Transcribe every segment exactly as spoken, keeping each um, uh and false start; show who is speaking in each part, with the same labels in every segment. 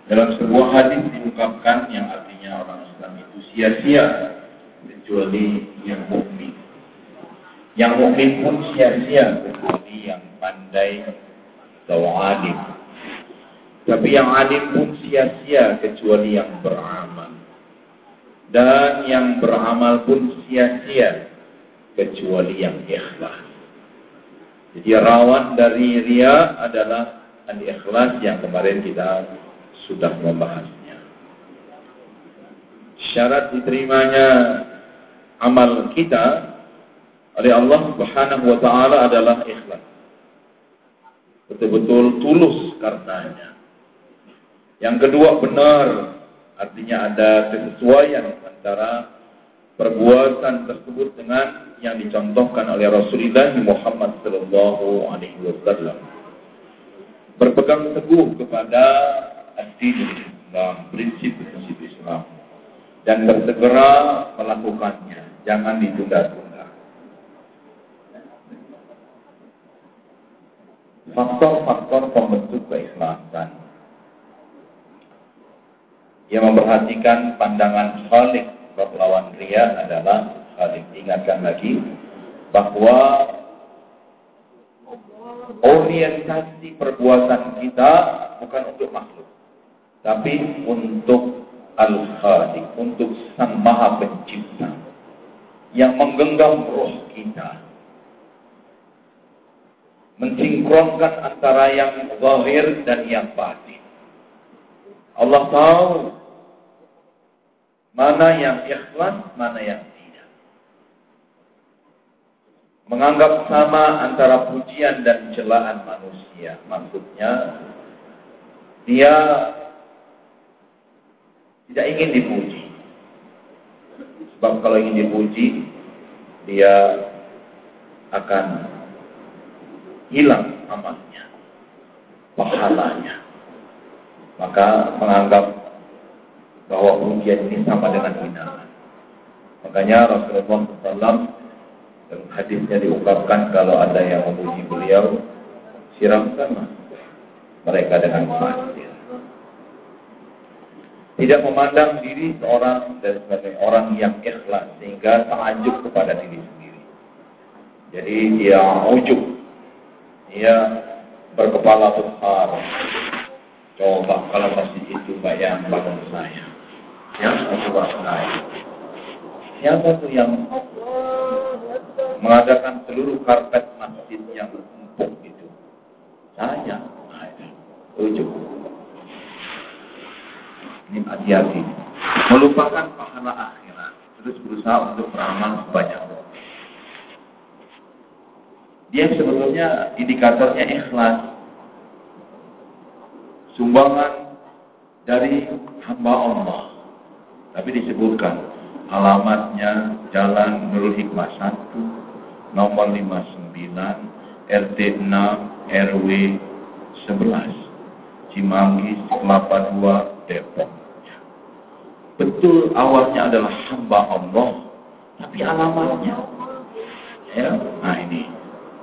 Speaker 1: Dalam sebuah hadis diungkapkan yang artinya orang Islam itu sia-sia kecuali yang mukmin. Yang mukmin pun sia-sia kecuali yang pandai atau alim. Tapi yang alim pun sia-sia kecuali yang beramal. Dan yang beramal pun sia-sia kecuali yang ikhlas. Jadi rawan dari riya adalah al-ikhlas yang kemarin kita sudah membahasnya. Syarat diterimanya amal kita oleh Allah Subhanahu wa taala adalah ikhlas. Betul-betul tulus karenanya. Yang kedua benar, artinya ada kesesuaian antara perbuatan tersebut dengan yang dicontohkan oleh Rasulullah Muhammad sallallahu alaihi wasallam. Berpegang teguh kepada ad-din Islam, prinsip-prinsip Islam, dan bersegera melakukannya, jangan ditunda-tunda. Faktor-faktor pembentuk keikhlasan yang memperhatikan pandangan khalik berlawan riya adalah khalik. Ingatkan lagi bahwa orientasi perbuatan kita bukan untuk makhluk, tapi untuk Al-Khaliq, untuk Sang Maha Pencipta yang menggenggam roh kita, mensinkronkan antara yang zahir dan yang batin. Allah tahu mana yang ikhlas, mana yang tidak. Menganggap sama antara pujian dan celaan manusia. Maksudnya dia tidak ingin dipuji. Sebab kalau ingin dipuji, dia akan hilang amalnya, pahalanya. Maka menganggap bahwa pujian ini sama dengan hinaan. Makanya Rasulullah shallallahu alaihi wasallam dalam hadisnya diungkapkan kalau ada yang memuji beliau, siramkanlah mereka dengan pasir. Tidak memandang diri seorang dan sebagai orang yang ikhlas sehingga ta'ajub kepada diri sendiri. Jadi dia ujub, dia berkepala besar. Coba kalau masjid itu yang bangun saya, yang membuat saya. Siapa tuh yang mengadakan seluruh karpet masjid yang empuk itu? Saya. Ujub. Ini hati-hati. Melupakan pahala akhirat, terus berusaha untuk beramal sebanyak mungkin. Dia sebetulnya indikatornya ikhlas. Sumbangan dari hamba Allah. Tapi disebutkan alamatnya Jalan Nurul Hikmah satu, nomor lima puluh sembilan, R T enam, R W sebelas, Cimanggis, Kelapa dua, Depok. Betul awalnya adalah hamba Allah, tapi alamatnya, ya, nah ini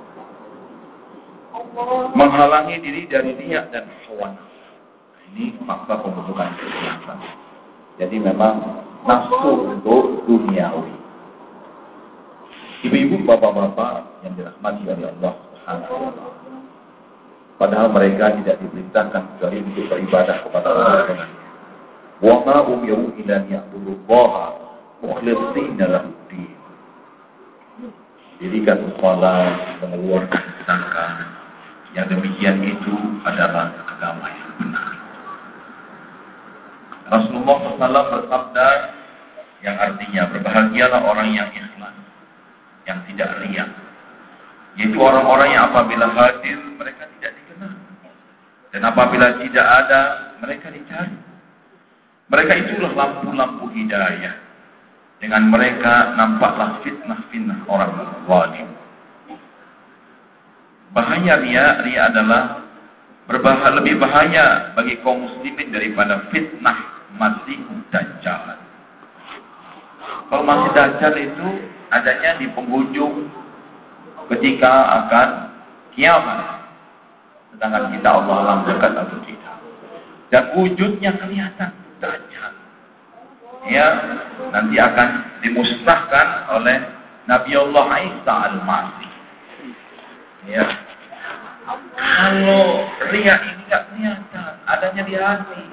Speaker 1: menghalangi diri dari riya dan hawa nafsu. Ini fakta pembentukan keikhlasan. Jadi memang nafsu untuk duniawi. Ibu-ibu, bapak-bapak yang dirahmati oleh Allah Subhanahu wa taala. Padahal mereka tidak diperintahkan kecuali untuk beribadah kepada Allah dengan wa ma umiru illa liya'budullaha mukhlishina lahu-d-din. Dirikan salat, mengeluarkan zakat. Yang demikian itu adalah agama yang benar. Rasulullah shallallahu alaihi wasallam bersabda yang artinya berbahagialah orang yang ikhlas, yang tidak riya. Yaitu orang-orang yang apabila hadir mereka tidak dikenal, dan apabila tidak ada mereka dicari. Mereka itulah lampu-lampu hidayah. Dengan mereka nampaklah fitnah-fitnah orang zalim. Bahaya riya, riya adalah berbahaya, lebih bahaya bagi kaum muslimin daripada fitnah Masih Dajjal. Kalau Masih Dajjal itu adanya di penghujung ketika akan kiamat. Sedangkan kita Allah alam dekat atau tidak. dan wujudnya kelihatan dahsyat. Ya, nanti akan dimusnahkan oleh Nabiullah Isa Al-Masih. Ya. Kalau riya ini tidak kelihatan, adanya di hati.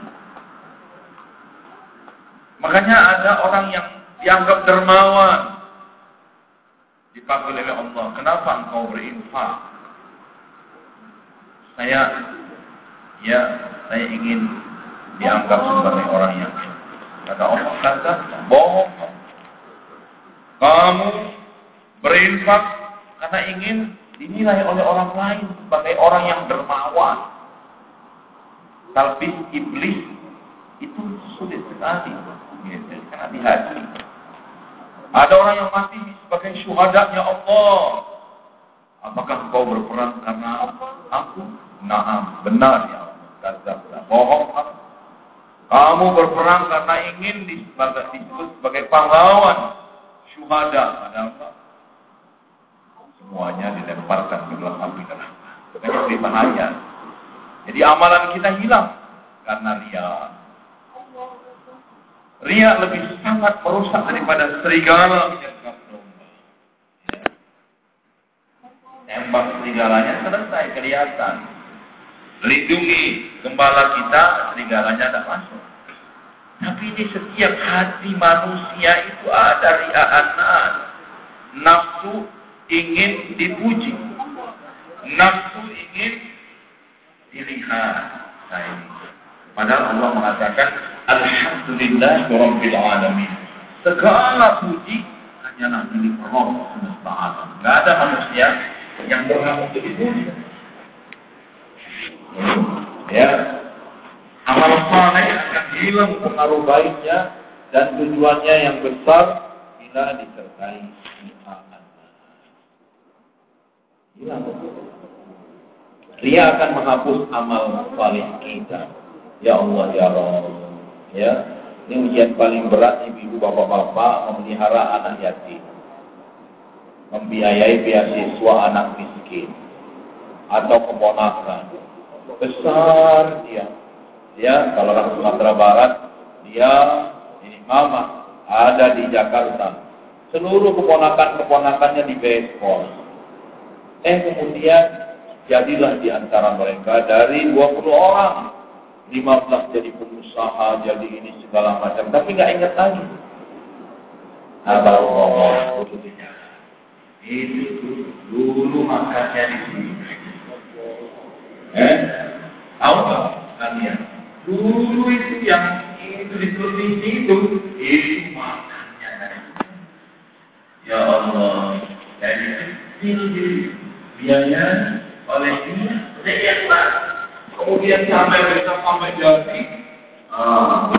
Speaker 1: Makanya ada orang yang dianggap dermawan, dipanggil oleh Allah, kenapa engkau berinfak? Saya, ya, saya ingin dianggap sebagai orang yang, kata Allah, kata, bohong. Kamu berinfak karena ingin dinilai oleh orang lain sebagai orang yang dermawan. Talbis iblis itu sulit sekali, gitu, karena di hati. Ada orang yang mati sebagai syuhadanya Allah. Apakah engkau berperang karena aku? Naam, benar ya Allah. Kata bohong kamu. Kamu berperang karena ingin disebut sebagai pahlawan, syuhada. Ada apa? Semuanya dilemparkan ke dalam api neraka. Ini lebih bahaya. Jadi amalan kita hilang karena riya. Riya lebih sangat merusak daripada serigala menyergap domba. Ya. Tembak serigalanya selesai, kelihatan. Lindungi gembala kita, serigalanya tidak masuk. Tapi di setiap hati manusia itu ada ria'an. Nafsu ingin dipuji, nafsu ingin dilihat. Nah, ini. Padahal Allah mengatakan Alhamdulillah Rabbil Alamin. Segala puji hanyalah milik Rabb semesta alam. Tidak ada manusia yang berhak untuk dipuji. Ya, amal saleh akan hilang pengaruh baiknya dan tujuannya yang besar bila disertai ria'an. Hilang. Riya akan menghapus amal saleh kita. Ya Allah, ya Rabb. Ya, ini ujian paling berat ibu-ibu, bapak-bapak memelihara anak yatim, membiayai beasiswa anak miskin atau keponakan. Besar dia. Ya, kalau orang Sumatera Barat, dia ini mama ada di Jakarta. Seluruh keponakan-keponakannya di Bespol. Eh kemudian jadilah di antara mereka dari dua puluh orang, lima belas jadi pengusaha, jadi ini segala macam, tapi nggak ingat lagi. Abang ngomong itu dulu makannya di sini. Eh, tahu nggak kalian? Dulu itu yang itu di televisi itu, itu makannya dari sini. Ya Allah, dari kecil biaya oleh dia, saya kemudian sampai bisa sampai jadi, ah,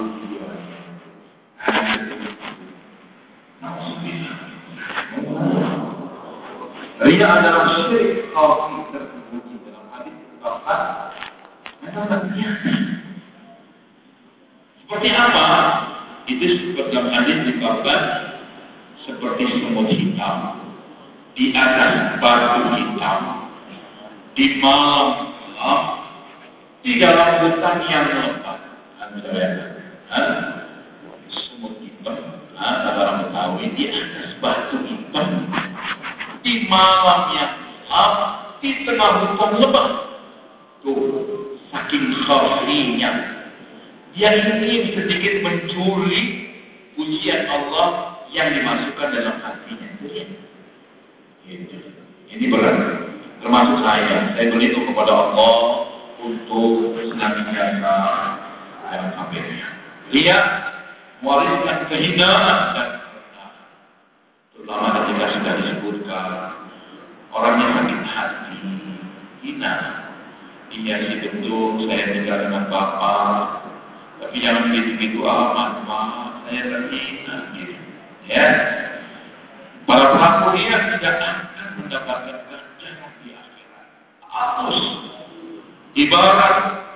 Speaker 1: Riya adalah syirik kalau tersebut dalam hadis dikatakan memang biasa. Seperti apa? Itu seperti dalam hadis dikatakan seperti semut hitam di atas batu hitam di malam malam di dalam hutan yang lebat. Anda bayangkan, semut hitam, ada orang Betawi di atas batu hitam di malam yang gelap di tengah hutan lebat. Tuh, saking khawfinya dia ingin sedikit mencuri pujian Allah yang dimasukkan dalam hatinya. Gitu. Ini berat. Termasuk saya, saya berlindung kepada Allah untuk senantiasa dalam sampai dia mewariskan kehinaan dan terutama ketika sudah disebutkan orangnya sakit hati, hina. Iya sih betul, saya tinggal dengan bapak, tapi jangan begitu-begitu amat, Pak. Saya terhina, gitu. Ya, para pelaku dia tidak akan mendapatkan ganjaran di akhirat. Halus, ibarat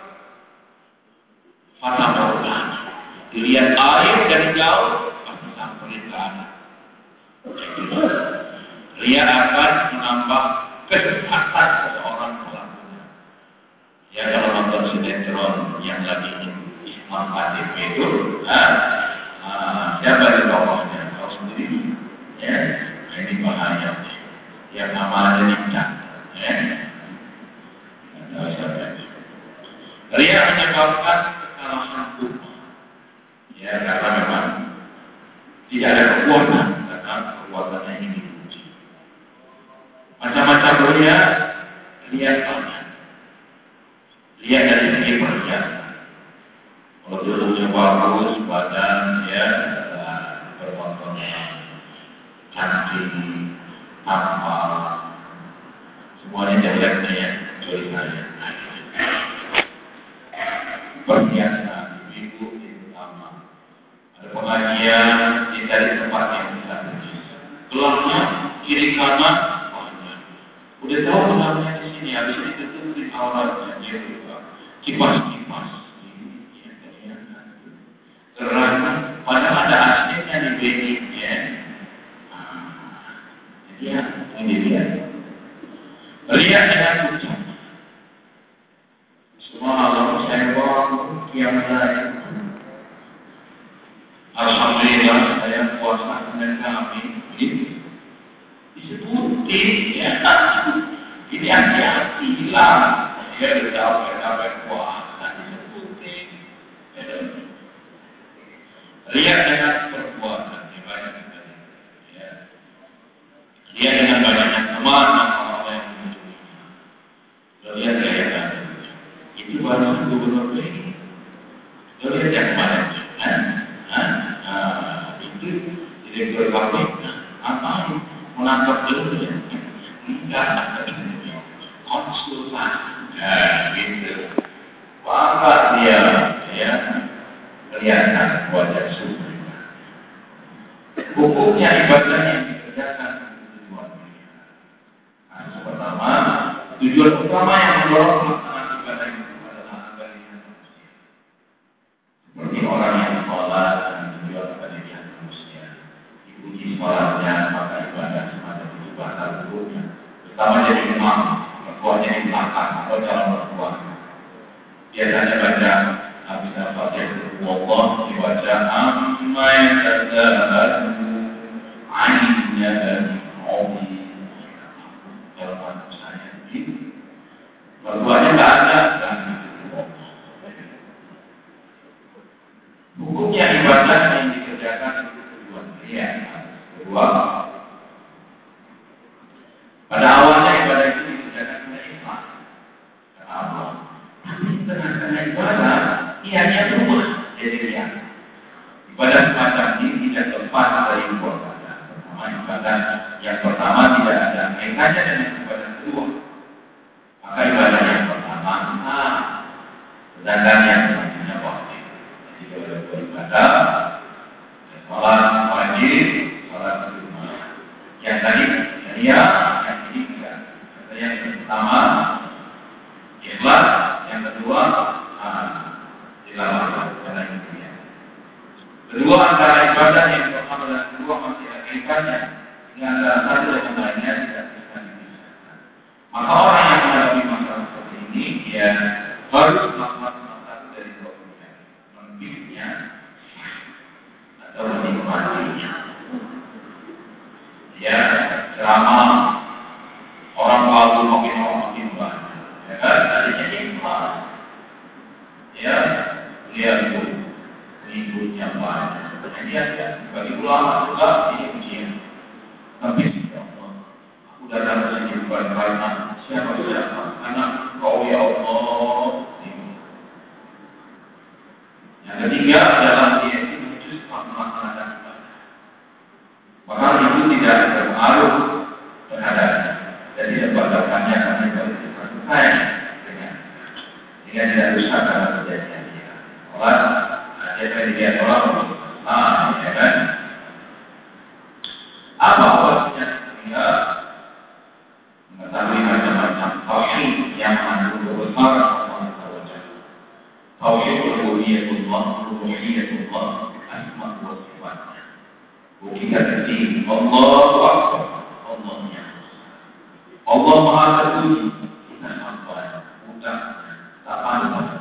Speaker 1: fana morgana. Dilihat air dari jauh, pasti sampai ke anak. Dia akan menambah kesehatan seseorang pelakunya. Ya, kalau nonton sinetron yang lagi Islam K T P itu, ah, ah, siapa itu tokohnya? Tahu sendiri, ya. Nah, ini bahaya. Yang namanya nikah, ya. Tahu siapa itu? Ria menyebabkan kekalahan tubuh, ya, karena memang tidak ada kekuatan, karena kekuatannya ini diuji. Macam-macam ria, lihat banyak. Lihat dari segi perhiasan. Kalau tubuhnya bagus, badan ya berkontornya cantik, tampak, semuanya jeleknya ya, kecuali saya. Perhiasan itu utama. Ada pengajian di dari tempat yang bisa berjisa. Gelapnya kiri kanan banyak. Udah tahu gelapnya di sini, habis itu tutupin auratnya dia juga kipas-kipas. Karena padahal ada aslinya di bedingnya. Jadi ya, ini dia. Lihat dengan ucap. Subhanallah, saya bawa yang lain. Alhamdulillah, saya puasa dengan kami. Disebutin, ya. Ini hati-hati lah. Dia sudah sampai puasa disebutin. Lihat dengan perbuatan yang banyak sekali. Ya. Lihat dengan banyaknya teman orang yang mengunjunginya. Lihat gaya tadi. Itu baru gubernur ini. Lihat yang kemarin. Nah, nah, itu direktur K P K. Apa? Menangkap dulu ya? Enggak. Konsultan. Nah, gitu. Maka dia, ya. Kelihatan wajah suci. Hukumnya ibadah yang dikerjakan tujuan. Nah, pertama, tujuan utama yang mendorong pelaksanaan ibadah itu adalah agar dirinya manusia. Seperti orang yang sholat dan tujuan agar dirinya manusia. Dipuji sholatnya, maka ibadah semacam itu batal hukumnya. Pertama jadi imam, mertuanya di belakang atau calon mertua. Biasanya baca habis al-Fatihah Allah dibaca amma yatadzakkaru ainnya dan obi dalam saya ini mertuanya tak ada dan hukumnya ibadah yang dikerjakan tujuan ya kedua pada awalnya ibadah itu dikerjakan oleh ikhlas karena Allah tapi tengah-tengah ibadah ianya berubah jadi dia. Ibadah semacam ini tidak lepas dari ibadah. Pertama ibadah yang pertama tidak ada kaitannya dengan ibadah kedua. Maka ibadah yang pertama ah, sedangkan yang selanjutnya wajib. Jadi kalau beribadah, sholat wajib, sholat sunat. Yang tadi ya, yang ini tidak. Yang pertama ikhlas, yang kedua ah, kedua antara ibadah yang pertama dan kedua masih ada kaitannya dengan antara satu dan lainnya tidak bisa dipisahkan. Maka orang yang menghadapi masalah seperti ini dia harus melakukan salah satu dari dua pilihan, memilihnya atau menikmatinya. Ya, ceramah orang baru makin orang makin banyak. Ya kan, tadinya ikhlas. Ya, lihat itu mengikutnya banyak. Kemudian bagi ulama juga ini ujian. Tapi ya Allah, aku datang ke sini bukan karena siapa siapa, karena Kau ya Allah. Yang ketiga adalah dia itu khusus melaksanakan ibadah. Maka itu tidak berpengaruh terhadapnya. Jadi terbatalkannya karena itu diperlukan dengan dia tidak rusak dalam kejadian dia. Orang ada kejadian orang ah, ya kan? Apa maksudnya? Dia mengetahui macam-macam tauhid yang mengandung kebesaran Allah Taala. Tauhid rububiyatullah, rububiyatullah, asma wa sifatnya. Bukan berarti Allahu Akbar, Allahnya. Allah Maha Terpuji, kita sampai bukan tak pandang.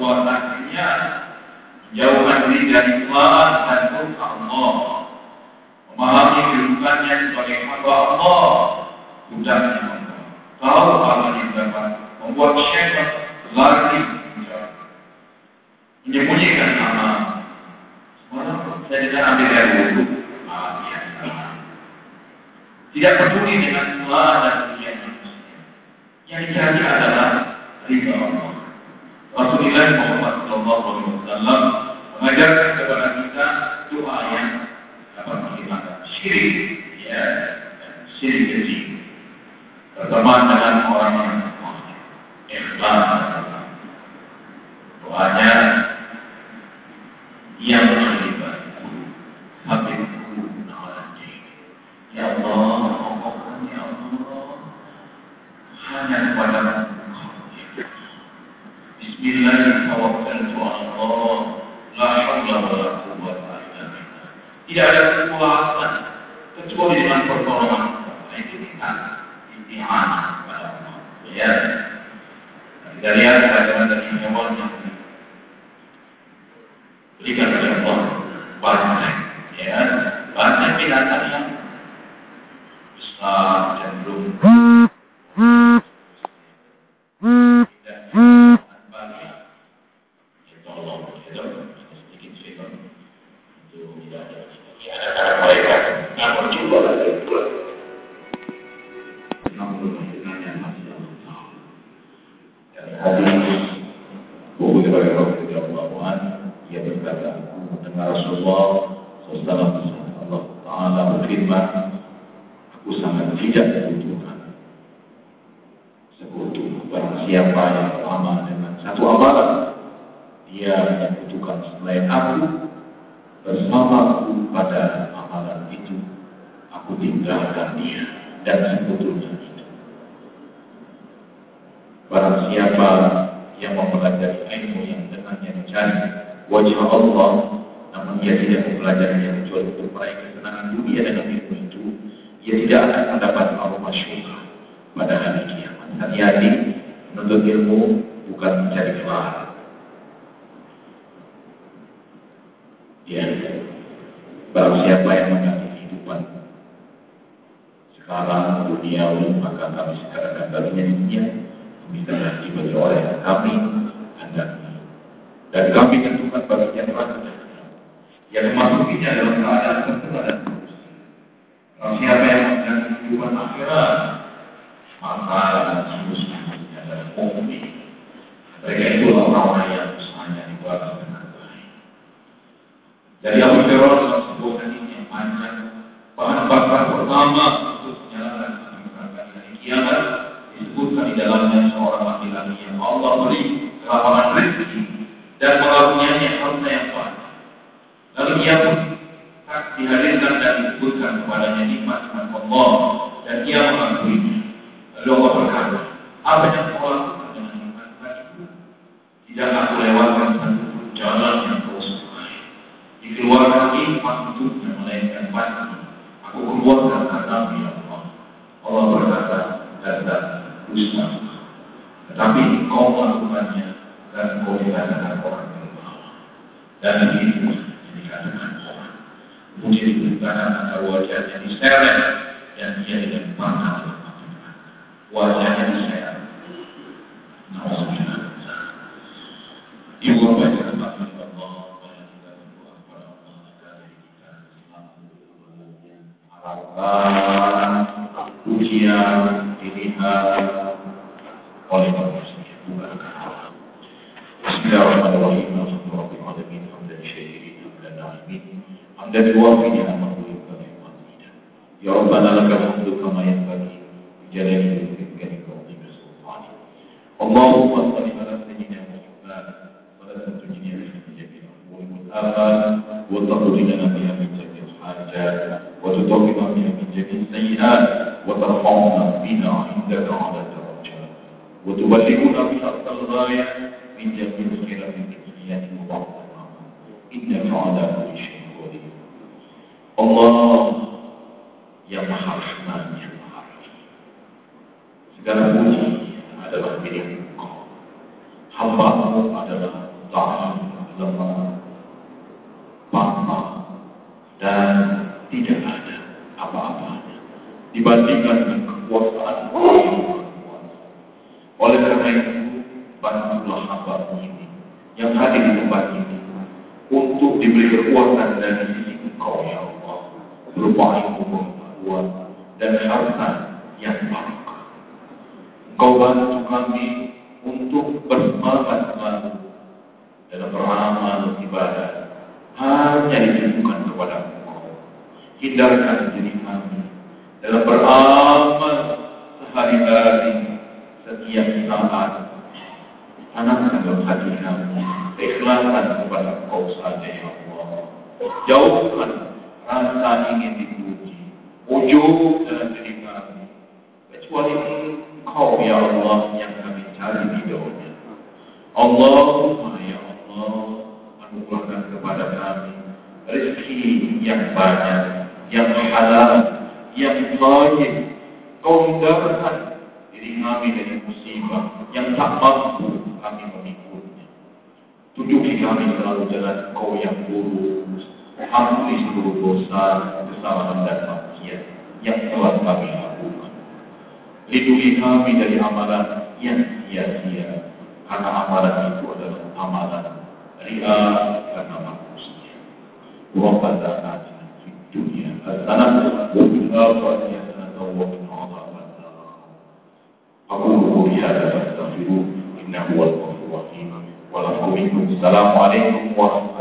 Speaker 1: perbuatannya, menjauhkan diri dari kesalahan dan murka Allah, memahami kedudukannya sebagai hamba Allah, budaknya Allah, tahu apa yang dapat membuat syaitan lari menyembunyikan amal. Semalam saya tidak ambil air wudhu, ah, ya, tidak peduli dengan kesalahan dan ujian manusia. Yang dicari adalah ridha Allah. Rasulullah Muhammad Shallallahu Alaihi Wasallam mengajarkan kepada kita doa yang dapat menghilangkan syirik, ya, syirik kecil. Berteman dengan orang yang ikhlas. Doanya yang terlibat habibku nawalji. Ya Allah, mohon ya Allah, hanya kepadamu. Bismillahirrahmanirrahim. La haula wala quwwata illa billah. Tidak ada kekuatan kecuali dengan pertolongan Allah. Itu kita isti'anah kepada Allah. Ya. Kita lihat pelajaran dari hewan yang berikan oleh Allah banyak, ya, banyak binatang yang besar dan belum siapa yang beramal dengan satu amalan, dia membutuhkan selain aku, bersamaku pada amalan itu, aku tinggalkan dia, dan sebetulnya itu. Barang siapa yang mempelajari ilmu yang dengannya dicari wajah Allah, namun dia tidak mempelajarinya kecuali untuk meraih kesenangan dunia dengan ilmu itu, ia tidak akan mendapat aroma syurga pada hari kiamat. Hati-hati, menuntut ilmu bukan mencari gelar. Ya, barang siapa yang mengambil kehidupan sekarang duniawi, maka kami sekarang akan baginya di dunia, bisa nanti bagi oleh kami anda. Dan kami tentukan baginya neraka yang memasukinya dalam keadaan tertentu dan terus. Barang siapa yang mengambil kehidupan akhirat, maka harusnya adalah mukmin. Mereka itu orang-orang yang usahanya dibuat dengan baik. Dari Abu Hurairah dalam sebuah hadis yang panjang, bahan bakar pertama untuk menyalakan masyarakat hari kiamat disebutkan di dalamnya seorang laki-laki yang Allah beri kelapangan rezeki dan mengaruniainya harta yang banyak. Lalu ia pun tak dihadirkan dan disebutkan kepadanya nikmat-nikmat Allah dan ia mengakuinya. Lalu Allah berkata, apa yang kau lakukan dengan nikmat itu? Tidak aku lewatkan satu jalan yang kau sukai. Dikeluarkan nikmat untuknya melainkan pasti aku keluarkan karena ya Allah. Allah berkata, dan dusta. Tetapi kau melakukannya dan kau dikatakan orang berbawah. Dan itu dikatakan orang. Kemudian diberitakan antara wajahnya diseret dan dia tidak pernah wajahnya diseret. Alhamdulillah. Ibu baca tempat Allah pada kita berdoa kepada Allah agar kita selalu harapkan ujian dilihat oleh manusia bukan Allah. Bismillahirrahmanirrahim. Alhamdulillahirabbil alamin. Hamdan syakirin hamdan na'imin. Hamdan yuwafi ni'amahu wa yukafi. Ya Rabbana lakal hamdu kama yanbaghi jalali wajhika wa azimi sultanik. Allahumma shalli ala sayyidina Muhammad wa la tunjina min jami'il umuri wal afat wa taqdina biha min jami'il hajat wa tutawwina biha min jami'is sayyi'at wa tarhamna bina 'indaka 'ala darajat wa tuballighuna biha al-ghayat min jami'il khairat min dunyati wa ba'daha innaka 'ala kulli shay'in qadir. Allah yang Maha Rahman yang Maha Rahim. Segala puji adalah milik Engkau. Hamba-Mu adalah ta'am, lemah, papa, dan tidak ada apa-apanya dibandingkan dengan kekuasaan Allah yang Maha Kuasa. Oleh karena itu, bantulah hamba ini yang hadir di tempat ini untuk diberi kekuatan dari sisi Engkau ya Allah, berupa ilmu pengetahuan dan harta yang barokah. Engkau bantu kami untuk bersemangat selalu dalam beramal ibadah hanya ditujukan kepada Engkau. Hindarkan diri kami dalam beramal sehari-hari, setiap saat. Tanamkan dalam hati kami keikhlasan kepada Engkau saja ya Allah. Jauhkan rasa ingin dipuji, ujub dalam diri kami, kecuali Engkau ya Allah yang kami cari ridhonya. Allahumma ya Allah, anugerahkan kepada kami rezeki yang banyak, yang halal, yang thayyib. Kau hindarkan diri kami dari musibah yang tak mampu kami memikirnya. Tunjuki kami selalu jalan Engkau yang lurus. Ampuni seluruh dosa, kesalahan dan maksiat yang telah kami lakukan. Lindungi kami dari amalan yang sia-sia, karena amalan itu adalah amalan ria karena manusia. Rabbana atina fid dunya hasanah wa fil akhirati hasanah wa qina adzabannar. Aqulu qawli hadza wa astaghfiruh innahu huwal ghafurur rahim. Wa lakum assalamu alaikum warahmatullahi wabarakatuh.